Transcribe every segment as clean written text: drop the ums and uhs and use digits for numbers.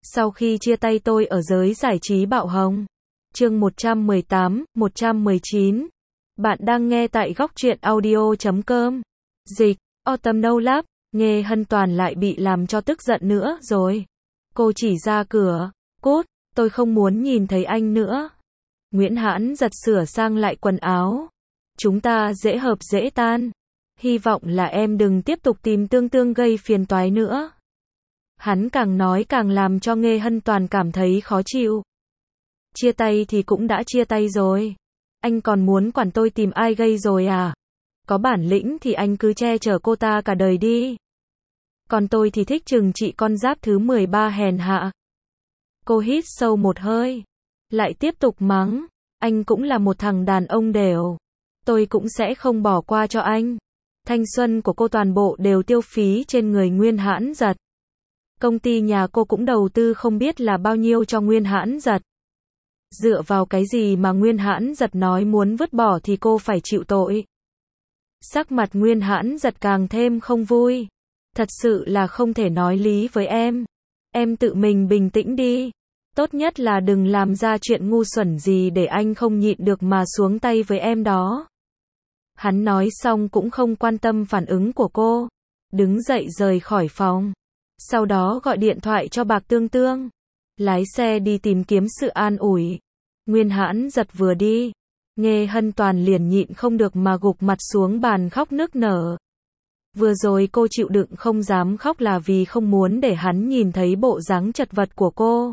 Sau khi chia tay tôi ở giới giải trí bạo hồng. Chương 118, 119. Bạn đang nghe tại góc truyện audio.com. Dịch, Autumn No Lab, Nghê Hân Toàn lại bị làm cho tức giận nữa rồi. Cô chỉ ra cửa, cút, tôi không muốn nhìn thấy anh nữa. Nguyễn Hãn giật sửa sang lại quần áo. Chúng ta dễ hợp dễ tan. Hy vọng là em đừng tiếp tục tìm Tương Tương gây phiền toái nữa. Hắn càng nói càng làm cho Nghê Hân Toàn cảm thấy khó chịu. Chia tay thì cũng đã chia tay rồi. Anh còn muốn quản tôi tìm ai gây rồi à? Có bản lĩnh thì anh cứ che chở cô ta cả đời đi. Còn tôi thì thích trừng trị con giáp thứ 13 hèn hạ. Cô hít sâu một hơi. Lại tiếp tục mắng. Anh cũng là một thằng đàn ông đều. Tôi cũng sẽ không bỏ qua cho anh. Thanh xuân của cô toàn bộ đều tiêu phí trên người Nguyên Hãn Giật. Công ty nhà cô cũng đầu tư không biết là bao nhiêu cho Nguyên Hãn Giật. Dựa vào cái gì mà Nguyên Hãn Giật nói muốn vứt bỏ thì cô phải chịu tội. Sắc mặt Nguyên Hãn Giật càng thêm không vui. Thật sự là không thể nói lý với em. Em tự mình bình tĩnh đi. Tốt nhất là đừng làm ra chuyện ngu xuẩn gì để anh không nhịn được mà xuống tay với em đó. Hắn nói xong cũng không quan tâm phản ứng của cô. Đứng dậy rời khỏi phòng. Sau đó gọi điện thoại cho Bạc Tương Tương. Lái xe đi tìm kiếm sự an ủi. Nguyên Hãn Giật vừa đi. Nghê Hân Toàn liền nhịn không được mà gục mặt xuống bàn khóc nức nở. Vừa rồi cô chịu đựng không dám khóc là vì không muốn để hắn nhìn thấy bộ dáng chật vật của cô.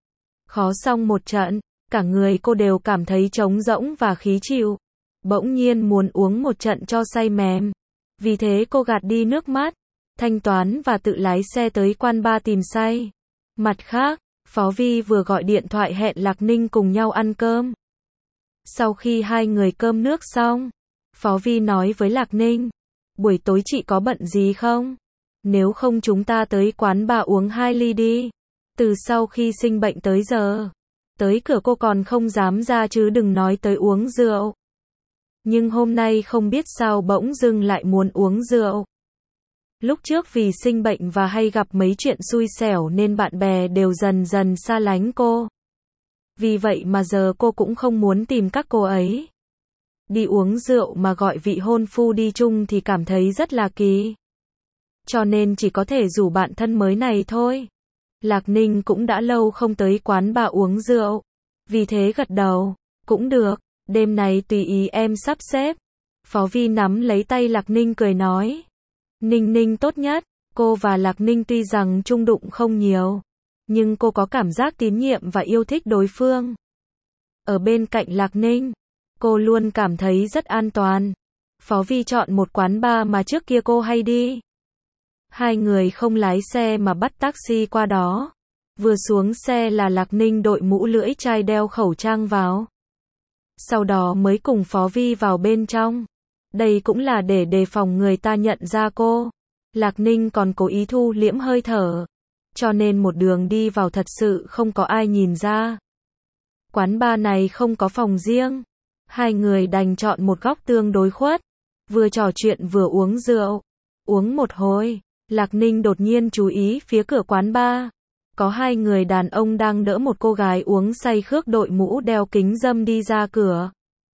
Khó xong một trận, cả người cô đều cảm thấy trống rỗng và khí chịu. Bỗng nhiên muốn uống một trận cho say mềm. Vì thế cô gạt đi nước mắt, thanh toán và tự lái xe tới quán bar tìm say. Mặt khác, Phó Vi vừa gọi điện thoại hẹn Lạc Ninh cùng nhau ăn cơm. Sau khi hai người cơm nước xong, Phó Vi nói với Lạc Ninh, buổi tối chị có bận gì không? Nếu không chúng ta tới quán bar uống 2 ly đi. Từ sau khi sinh bệnh tới giờ, tới cửa cô còn không dám ra chứ đừng nói tới uống rượu. Nhưng hôm nay không biết sao bỗng dưng lại muốn uống rượu. Lúc trước vì sinh bệnh và hay gặp mấy chuyện xui xẻo nên bạn bè đều dần dần xa lánh cô. Vì vậy mà giờ cô cũng không muốn tìm các cô ấy. Đi uống rượu mà gọi vị hôn phu đi chung thì cảm thấy rất là kỳ. Cho nên chỉ có thể rủ bạn thân mới này thôi. Lạc Ninh cũng đã lâu không tới quán bar uống rượu. Vì thế gật đầu, cũng được, đêm này tùy ý em sắp xếp. Phó Vi nắm lấy tay Lạc Ninh cười nói. Ninh Ninh tốt nhất, cô và Lạc Ninh tuy rằng chung đụng không nhiều. Nhưng cô có cảm giác tín nhiệm và yêu thích đối phương. Ở bên cạnh Lạc Ninh, cô luôn cảm thấy rất an toàn. Phó Vi chọn một quán bar mà trước kia cô hay đi. Hai người không lái xe mà bắt taxi qua đó. Vừa xuống xe là Lạc Ninh đội mũ lưỡi chai đeo khẩu trang vào. Sau đó mới cùng Phó Vi vào bên trong. Đây cũng là để đề phòng người ta nhận ra cô. Lạc Ninh còn cố ý thu liễm hơi thở. Cho nên một đường đi vào thật sự không có ai nhìn ra. Quán bar này không có phòng riêng. Hai người đành chọn một góc tương đối khuất. Vừa trò chuyện vừa uống rượu. Uống một hồi, Lạc Ninh đột nhiên chú ý phía cửa quán bar. Có hai người đàn ông đang đỡ một cô gái uống say khước đội mũ đeo kính râm đi ra cửa.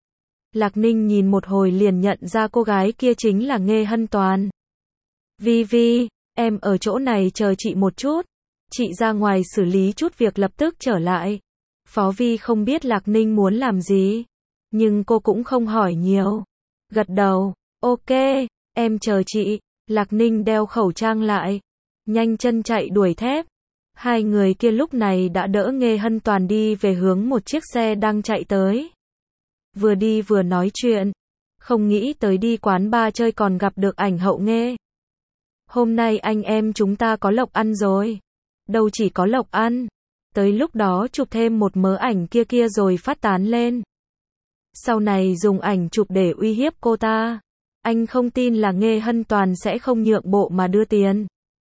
Lạc Ninh nhìn một hồi liền nhận ra cô gái kia chính là Nghê Hân Toàn. Vi Vi, em ở chỗ này chờ chị một chút. Chị ra ngoài xử lý chút việc lập tức trở lại. Phó Vi không biết Lạc Ninh muốn làm gì. Nhưng cô cũng không hỏi nhiều. Gật đầu, ok, em chờ chị. Lạc Ninh đeo khẩu trang lại. Nhanh chân chạy đuổi thép. Hai người kia lúc này đã đỡ Nghê Hân Toàn đi về hướng một chiếc xe đang chạy tới. Vừa đi vừa nói chuyện. Không nghĩ tới đi quán bar chơi còn gặp được ảnh hậu Nghê. Hôm nay anh em chúng ta có lộc ăn rồi. Đâu chỉ có lộc ăn. Tới lúc đó chụp thêm một mớ ảnh kia kia rồi phát tán lên. Sau này dùng ảnh chụp để uy hiếp cô ta. Anh không tin là Nghê Hân Toàn sẽ không nhượng bộ mà đưa tiền.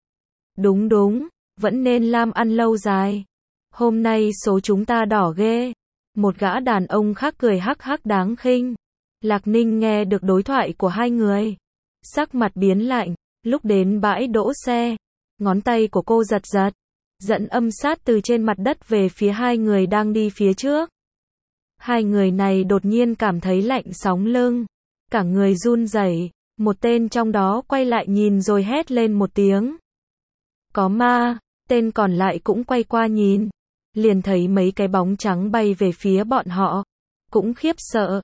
Đúng đúng, vẫn nên làm ăn lâu dài. Hôm nay số chúng ta đỏ ghê. Một gã đàn ông khác cười hắc hắc đáng khinh. Lạc Ninh nghe được đối thoại của hai người. Sắc mặt biến lạnh, lúc đến bãi đỗ xe. Ngón tay của cô giật giật. dẫn âm sát từ trên mặt đất về phía hai người đang đi phía trước. Hai người này đột nhiên cảm thấy lạnh sóng lưng, cả người run rẩy, một tên trong đó quay lại nhìn rồi hét lên một tiếng. Có ma, tên còn lại cũng quay qua nhìn, liền thấy mấy cái bóng trắng bay về phía bọn họ, cũng khiếp sợ,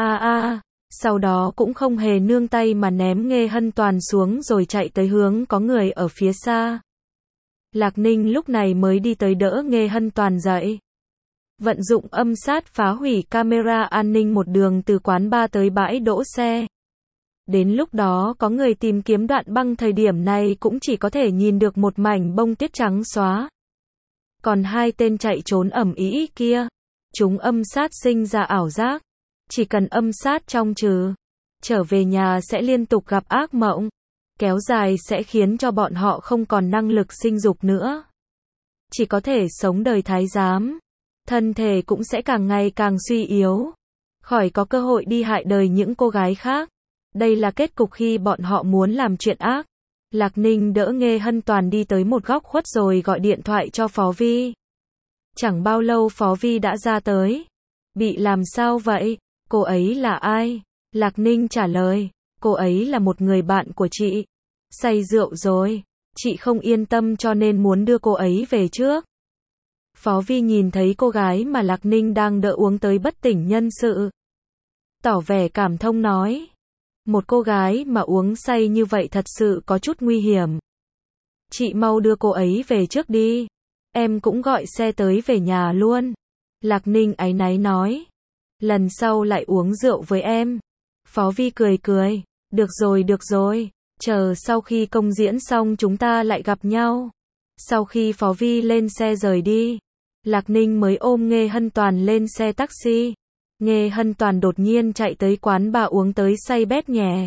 sau đó cũng không hề nương tay mà ném Nghê Hân Toàn xuống rồi chạy tới hướng có người ở phía xa. Lạc Ninh lúc này mới đi tới đỡ Nghê Hân Toàn dậy. Vận dụng âm sát phá hủy camera an ninh một đường từ quán bar tới bãi đỗ xe. Đến lúc đó có người tìm kiếm Đoạn Băng thời điểm này cũng chỉ có thể nhìn được một mảnh bông tuyết trắng xóa. Còn hai tên chạy trốn ầm ĩ kia, chúng âm sát sinh ra ảo giác. Chỉ cần âm sát trong trừ, trở về nhà sẽ liên tục gặp ác mộng. Kéo dài sẽ khiến cho bọn họ không còn năng lực sinh dục nữa. Chỉ có thể sống đời thái giám. Thân thể cũng sẽ càng ngày càng suy yếu. Khỏi có cơ hội đi hại đời những cô gái khác. Đây là kết cục khi bọn họ muốn làm chuyện ác. Lạc Ninh đỡ Nghê Hân Toàn đi tới một góc khuất rồi gọi điện thoại cho Phó Vi. Chẳng bao lâu Phó Vi đã ra tới. Bị làm sao vậy? Cô ấy là ai? Lạc Ninh trả lời. Cô ấy là một người bạn của chị. Say rượu rồi. Chị không yên tâm cho nên muốn đưa cô ấy về trước. Phó Vi nhìn thấy cô gái mà Lạc Ninh đang đỡ uống tới bất tỉnh nhân sự. Tỏ vẻ cảm thông nói. Một cô gái mà uống say như vậy thật sự có chút nguy hiểm. Chị mau đưa cô ấy về trước đi. Em cũng gọi xe tới về nhà luôn. Lạc Ninh áy náy nói. Lần sau lại uống rượu với em. Phó Vi cười cười. Được rồi. Chờ sau khi công diễn xong chúng ta lại gặp nhau. Sau khi Phó Vi lên xe rời đi, Lạc Ninh mới ôm Nghê Hân Toàn lên xe taxi. Nghê Hân Toàn đột nhiên chạy tới quán bar uống tới say bét nhè.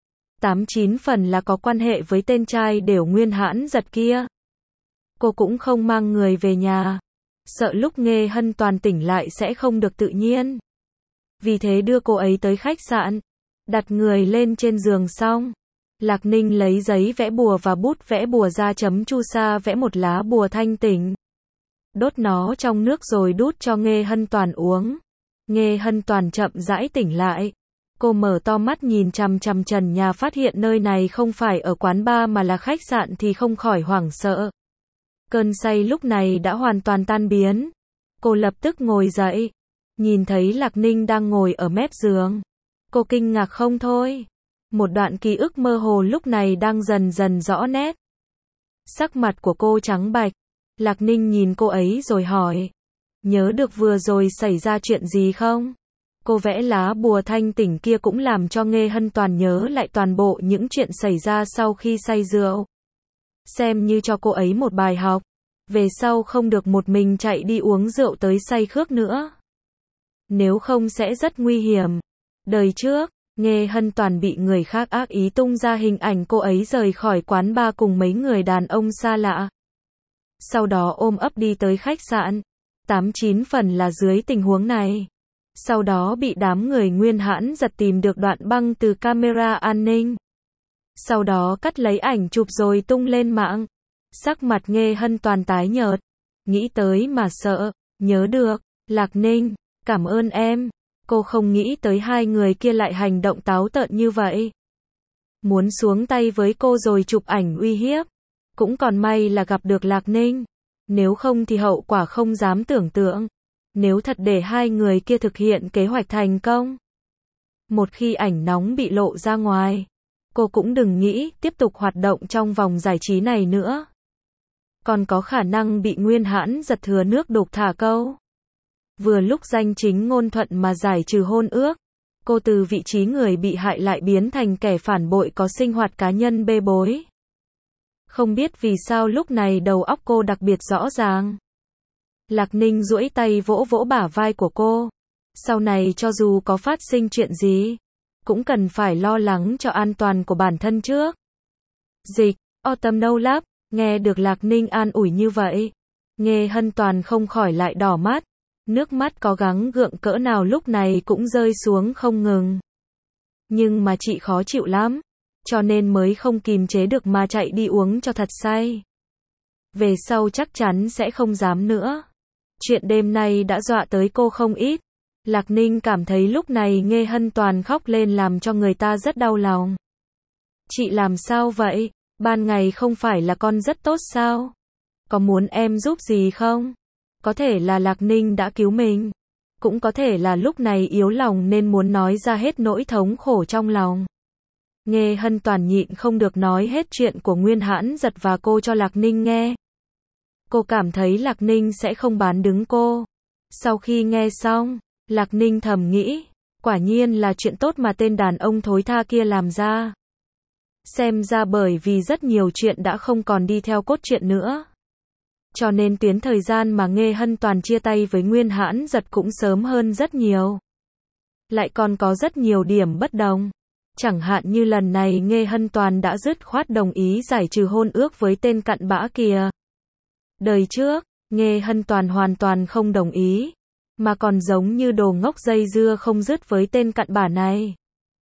89 phần là có quan hệ với tên trai đều Nguyên Hãn Giật kia. Cô cũng không mang người về nhà, sợ lúc Nghê Hân Toàn tỉnh lại sẽ không được tự nhiên. Vì thế đưa cô ấy tới khách sạn, đặt người lên trên giường xong. Lạc Ninh lấy giấy vẽ bùa và bút vẽ bùa ra chấm chu sa vẽ một lá bùa thanh tỉnh. Đốt nó trong nước rồi đút cho Nghê Hân Toàn uống. Nghê Hân Toàn chậm rãi tỉnh lại. Cô mở to mắt nhìn chằm chằm trần nhà phát hiện nơi này không phải ở quán bar mà là khách sạn thì không khỏi hoảng sợ. Cơn say lúc này đã hoàn toàn tan biến. Cô lập tức ngồi dậy. Nhìn thấy Lạc Ninh đang ngồi ở mép giường. Cô kinh ngạc không thôi. Một đoạn ký ức mơ hồ lúc này đang dần dần rõ nét. Sắc mặt của cô trắng bạch. Lạc Ninh nhìn cô ấy rồi hỏi. Nhớ được vừa rồi xảy ra chuyện gì không? Cô vẽ lá bùa thanh tỉnh kia cũng làm cho Nghê Hân Toàn nhớ lại toàn bộ những chuyện xảy ra sau khi say rượu. Xem như cho cô ấy một bài học. Về sau không được một mình chạy đi uống rượu tới say khước nữa. Nếu không sẽ rất nguy hiểm. Đời trước, Nghê Hân Toàn bị người khác ác ý tung ra hình ảnh cô ấy rời khỏi quán bar cùng mấy người đàn ông xa lạ. Sau đó ôm ấp đi tới khách sạn. 89 phần là dưới tình huống này. Sau đó bị đám người Nguyên Hãn Giật tìm được Đoạn Băng từ camera an ninh. Sau đó cắt lấy ảnh chụp rồi tung lên mạng. Sắc mặt Nghê Hân Toàn tái nhợt. Nghĩ tới mà sợ. Nhớ được. Lạc Ninh, cảm ơn em. Cô không nghĩ tới hai người kia lại hành động táo tợn như vậy. Muốn xuống tay với cô rồi chụp ảnh uy hiếp. Cũng còn may là gặp được Lạc Ninh. Nếu không thì hậu quả không dám tưởng tượng. Nếu thật để hai người kia thực hiện kế hoạch thành công. Một khi ảnh nóng bị lộ ra ngoài, cô cũng đừng nghĩ tiếp tục hoạt động trong vòng giải trí này nữa. Còn có khả năng bị Nguyên Hãn Giật thừa nước đục thả câu. Vừa lúc danh chính ngôn thuận mà giải trừ hôn ước, cô từ vị trí người bị hại lại biến thành kẻ phản bội có sinh hoạt cá nhân bê bối. Không biết vì sao lúc này đầu óc cô đặc biệt rõ ràng. Lạc Ninh duỗi tay vỗ vỗ bả vai của cô. Sau này cho dù có phát sinh chuyện gì, cũng cần phải lo lắng cho an toàn của bản thân trước. Dịch, Autumn No Lab, nghe được Lạc Ninh an ủi như vậy. Nghê Hân Toàn không khỏi lại đỏ mắt. Nước mắt có gắng gượng cỡ nào lúc này cũng rơi xuống không ngừng. Nhưng mà chị khó chịu lắm. Cho nên mới không kìm chế được mà chạy đi uống cho thật say. Về sau chắc chắn sẽ không dám nữa. Chuyện đêm nay đã dọa tới cô không ít. Lạc Ninh cảm thấy lúc này Nghê Hân Toàn khóc lên làm cho người ta rất đau lòng. Chị làm sao vậy? Ban ngày không phải là con rất tốt sao? Có muốn em giúp gì không? Có thể là Lạc Ninh đã cứu mình. Cũng có thể là lúc này yếu lòng nên muốn nói ra hết nỗi thống khổ trong lòng. Nghê Hân Toàn nhịn không được nói hết chuyện của Nguyên Hãn Giật và cô cho Lạc Ninh nghe. Cô cảm thấy Lạc Ninh sẽ không bán đứng cô. Sau khi nghe xong, Lạc Ninh thầm nghĩ, quả nhiên là chuyện tốt mà tên đàn ông thối tha kia làm ra. Xem ra bởi vì rất nhiều chuyện đã không còn đi theo cốt truyện nữa. Cho nên tuyến thời gian mà Nghê Hân Toàn chia tay với Nguyên Hãn Giật cũng sớm hơn rất nhiều. Lại còn có rất nhiều điểm bất đồng. Chẳng hạn như lần này Nghê Hân Toàn đã dứt khoát đồng ý giải trừ hôn ước với tên cặn bã kia. Đời trước, Nghê Hân Toàn hoàn toàn không đồng ý, mà còn giống như đồ ngốc dây dưa không dứt với tên cặn bã này.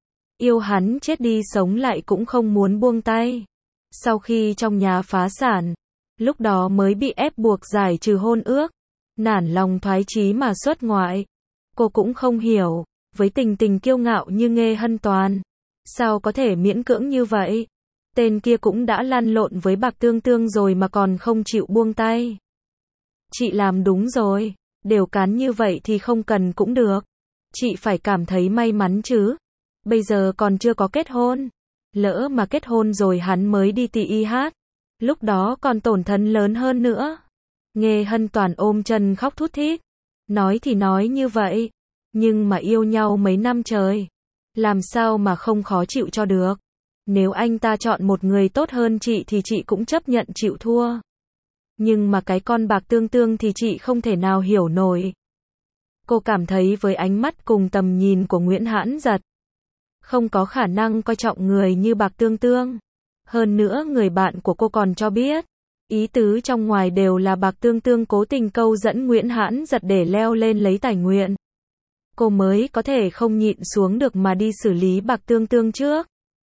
Yêu hắn chết đi sống lại cũng không muốn buông tay. Sau khi trong nhà phá sản, lúc đó mới bị ép buộc giải trừ hôn ước, nản lòng thoái chí mà xuất ngoại. Cô cũng không hiểu, với tình tình kiêu ngạo như Nghê Hân Toàn, sao có thể miễn cưỡng như vậy? Tên kia cũng đã lăn lộn với Bạc Tương Tương rồi mà còn không chịu buông tay. Chị làm đúng rồi, đều cán như vậy thì không cần cũng được. Chị phải cảm thấy may mắn chứ. Bây giờ còn chưa có kết hôn. Lỡ mà kết hôn rồi hắn mới đi tị y hát. Lúc đó còn tổn thất lớn hơn nữa. Nghê Hân Toàn ôm chân khóc thút thít. Nói thì nói như vậy, nhưng mà yêu nhau mấy năm trời, làm sao mà không khó chịu cho được. Nếu anh ta chọn một người tốt hơn chị thì chị cũng chấp nhận chịu thua. Nhưng mà cái con Bạc Tương Tương thì chị không thể nào hiểu nổi. Cô cảm thấy với ánh mắt cùng tầm nhìn của Nguyễn Hãn Giật, không có khả năng coi trọng người như Bạc Tương Tương. Hơn nữa người bạn của cô còn cho biết, ý tứ trong ngoài đều là Bạc Tương Tương cố tình câu dẫn Nguyễn Hãn Giật để leo lên lấy tài nguyện. Cô mới có thể không nhịn xuống được mà đi xử lý Bạc Tương Tương trước.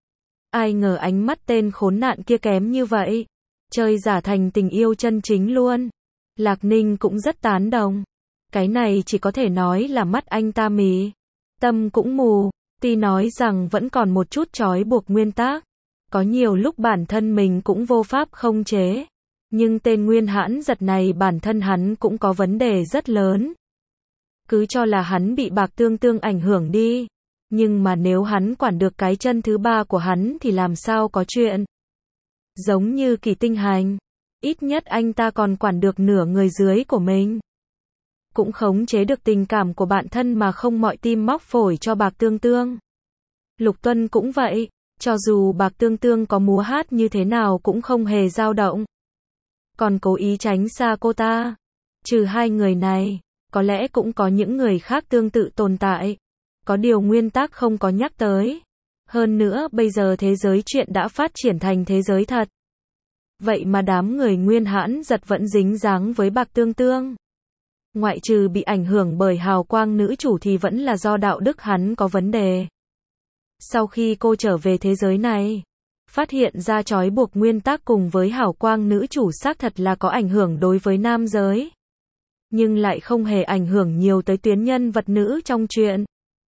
Ai ngờ ánh mắt tên khốn nạn kia kém như vậy. Chơi giả thành tình yêu chân chính luôn. Lạc Ninh cũng rất tán đồng. Cái này chỉ có thể nói là mắt anh ta mì. Tâm cũng mù. Tuy nói rằng vẫn còn một chút trói buộc nguyên tắc. Có nhiều lúc bản thân mình cũng vô pháp không chế. Nhưng tên Nguyên Hãn Giật này bản thân hắn cũng có vấn đề rất lớn. Cứ cho là hắn bị Bạc Tương Tương ảnh hưởng đi. Nhưng mà nếu hắn quản được cái chân thứ ba của hắn thì làm sao có chuyện. Giống như Kỳ Tinh Hành, ít nhất anh ta còn quản được nửa người dưới của mình. Cũng khống chế được tình cảm của bạn thân mà không mọi tim móc phổi cho Bạc Tương Tương. Lục Tuân cũng vậy, cho dù Bạc Tương Tương có múa hát như thế nào cũng không hề dao động. Còn cố ý tránh xa cô ta. Trừ hai người này, có lẽ cũng có những người khác tương tự tồn tại. Có điều nguyên tắc không có nhắc tới. Hơn nữa bây giờ thế giới chuyện đã phát triển thành thế giới thật. Vậy mà đám người Nguyên Hãn Giật vẫn dính dáng với Bạc Tương Tương. Ngoại trừ bị ảnh hưởng bởi hào quang nữ chủ thì vẫn là do đạo đức hắn có vấn đề. Sau khi cô trở về thế giới này, phát hiện ra trói buộc nguyên tắc cùng với hào quang nữ chủ xác thật là có ảnh hưởng đối với nam giới. Nhưng lại không hề ảnh hưởng nhiều tới tuyến nhân vật nữ trong truyện.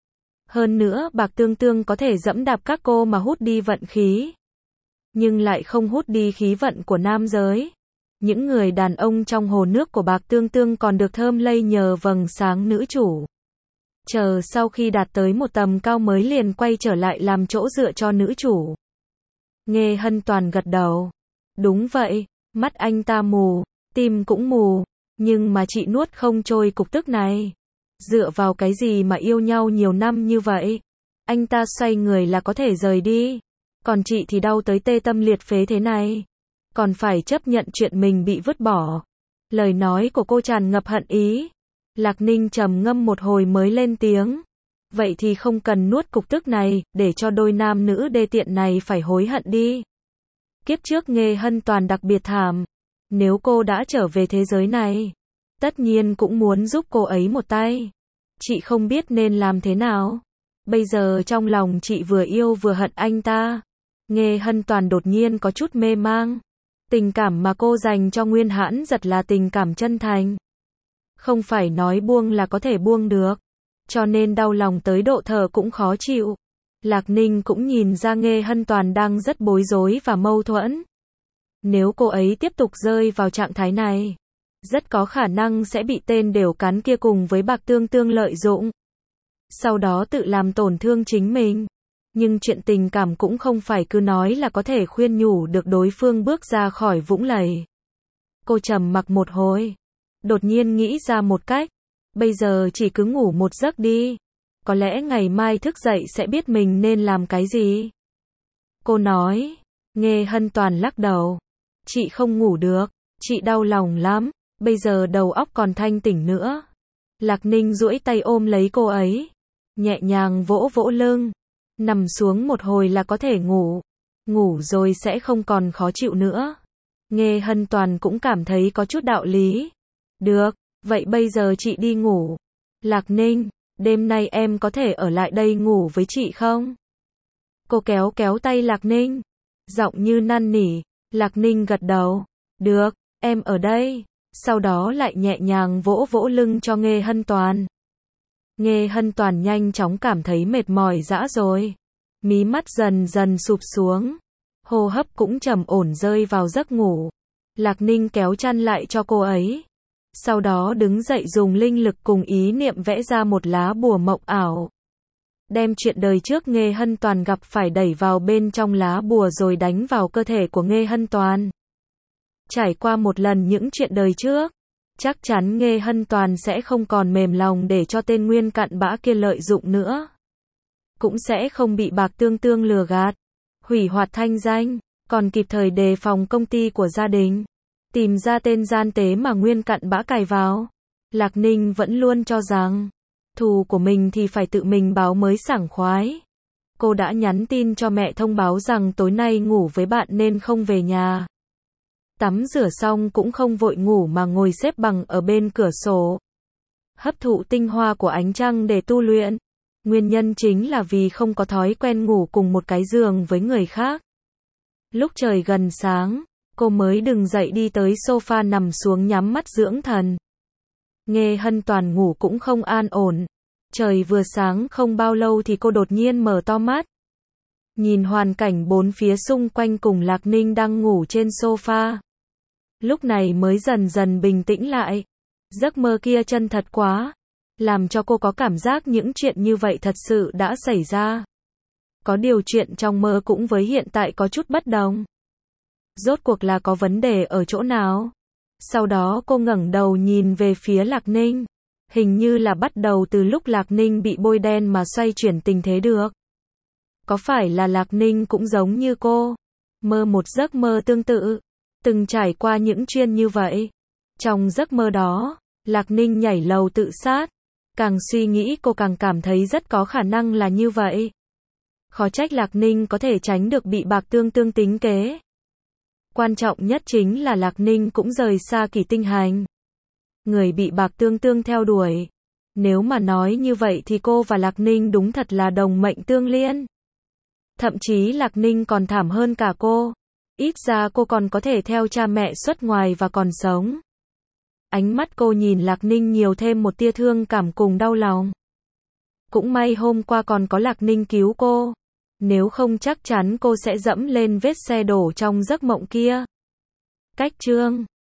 Hơn nữa Bạc Tương Tương có thể dẫm đạp các cô mà hút đi vận khí. Nhưng lại không hút đi khí vận của nam giới. Những người đàn ông trong hồ nước của Bạc Tương Tương còn được thơm lây nhờ vầng sáng nữ chủ. Chờ sau khi đạt tới một tầm cao mới liền quay trở lại làm chỗ dựa cho nữ chủ. Nghê Hân Toàn gật đầu. Đúng vậy, mắt anh ta mù, tim cũng mù, nhưng mà chị nuốt không trôi cục tức này. Dựa vào cái gì mà yêu nhau nhiều năm như vậy? Anh ta xoay người là có thể rời đi. Còn chị thì đau tới tê tâm liệt phế thế này. Còn phải chấp nhận chuyện mình bị vứt bỏ. Lời nói của cô tràn ngập hận ý. Lạc Ninh trầm ngâm một hồi mới lên tiếng. Vậy thì không cần nuốt cục tức này, để cho đôi nam nữ đê tiện này phải hối hận đi. Kiếp trước Nghê Hân Toàn đặc biệt thảm. Nếu cô đã trở về thế giới này, tất nhiên cũng muốn giúp cô ấy một tay. Chị không biết nên làm thế nào. Bây giờ trong lòng chị vừa yêu vừa hận anh ta. Nghê Hân Toàn đột nhiên có chút mê mang. Tình cảm mà cô dành cho Nguyên Hãn Giật là tình cảm chân thành. Không phải nói buông là có thể buông được. Cho nên đau lòng tới độ thở cũng khó chịu. Lạc Ninh cũng nhìn ra Nghê Hân Toàn đang rất bối rối và mâu thuẫn. Nếu cô ấy tiếp tục rơi vào trạng thái này, rất có khả năng sẽ bị tên đều cắn kia cùng với Bạc Tương Tương lợi dụng. Sau đó tự làm tổn thương chính mình. Nhưng chuyện tình cảm cũng không phải cứ nói là có thể khuyên nhủ được đối phương bước ra khỏi vũng lầy. Cô trầm mặc một hồi. Đột nhiên nghĩ ra một cách. Bây giờ chỉ cứ ngủ một giấc đi. Có lẽ ngày mai thức dậy sẽ biết mình nên làm cái gì. Cô nói. Nghê Hân Toàn lắc đầu. Chị không ngủ được. Chị đau lòng lắm. Bây giờ đầu óc còn thanh tỉnh nữa. Lạc Ninh duỗi tay ôm lấy cô ấy. Nhẹ nhàng vỗ vỗ lưng. Nằm xuống một hồi là có thể ngủ. Ngủ rồi sẽ không còn khó chịu nữa. Nghê Hân Toàn cũng cảm thấy có chút đạo lý. Được, vậy bây giờ chị đi ngủ. Lạc Ninh, đêm nay em có thể ở lại đây ngủ với chị không? Cô kéo kéo tay Lạc Ninh. Giọng như năn nỉ. Lạc Ninh gật đầu. Được, em ở đây. Sau đó lại nhẹ nhàng vỗ vỗ lưng cho Nghê Hân Toàn. Nghê Hân Toàn nhanh chóng cảm thấy mệt mỏi dã rồi. Mí mắt dần dần sụp xuống. Hô hấp cũng trầm ổn rơi vào giấc ngủ. Lạc Ninh kéo chăn lại cho cô ấy. Sau đó đứng dậy dùng linh lực cùng ý niệm vẽ ra một lá bùa mộng ảo. Đem chuyện đời trước Nghê Hân Toàn gặp phải đẩy vào bên trong lá bùa rồi đánh vào cơ thể của Nghê Hân Toàn. Trải qua một lần những chuyện đời trước, chắc chắn Nghê Hân Toàn sẽ không còn mềm lòng để cho tên Nguyên cặn bã kia lợi dụng nữa. Cũng sẽ không bị Bạc Tương Tương lừa gạt, hủy hoại thanh danh, còn kịp thời đề phòng công ty của gia đình. Tìm ra tên gian tế mà Nguyên cặn bã cài vào. Lạc Ninh vẫn luôn cho rằng, thù của mình thì phải tự mình báo mới sảng khoái. Cô đã nhắn tin cho mẹ thông báo rằng tối nay ngủ với bạn nên không về nhà. Tắm rửa xong cũng không vội ngủ mà ngồi xếp bằng ở bên cửa sổ. Hấp thụ tinh hoa của ánh trăng để tu luyện. Nguyên nhân chính là vì không có thói quen ngủ cùng một cái giường với người khác. Lúc trời gần sáng, cô mới đứng dậy đi tới sofa nằm xuống nhắm mắt dưỡng thần. Nghê Hân Toàn ngủ cũng không an ổn. Trời vừa sáng không bao lâu thì cô đột nhiên mở to mắt. Nhìn hoàn cảnh bốn phía xung quanh cùng Lạc Ninh đang ngủ trên sofa. Lúc này mới dần dần bình tĩnh lại. Giấc mơ kia chân thật quá. Làm cho cô có cảm giác những chuyện như vậy thật sự đã xảy ra. Có điều chuyện trong mơ cũng với hiện tại có chút bất đồng. Rốt cuộc là có vấn đề ở chỗ nào? Sau đó cô ngẩng đầu nhìn về phía Lạc Ninh. Hình như là bắt đầu từ lúc Lạc Ninh bị bôi đen mà xoay chuyển tình thế được. Có phải là Lạc Ninh cũng giống như cô? Mơ một giấc mơ tương tự. Từng trải qua những chuyện như vậy. Trong giấc mơ đó, Lạc Ninh nhảy lầu tự sát. Càng suy nghĩ cô càng cảm thấy rất có khả năng là như vậy. Khó trách Lạc Ninh có thể tránh được bị Bạc Tương Tương tính kế. Quan trọng nhất chính là Lạc Ninh cũng rời xa Kỷ Tinh Hành. Người bị Bạc Tương Tương theo đuổi. Nếu mà nói như vậy thì cô và Lạc Ninh đúng thật là đồng mệnh tương liên. Thậm chí Lạc Ninh còn thảm hơn cả cô. Ít ra cô còn có thể theo cha mẹ xuất ngoài và còn sống. Ánh mắt cô nhìn Lạc Ninh nhiều thêm một tia thương cảm cùng đau lòng. Cũng may hôm qua còn có Lạc Ninh cứu cô. Nếu không chắc chắn cô sẽ dẫm lên vết xe đổ trong giấc mộng kia. Cách chương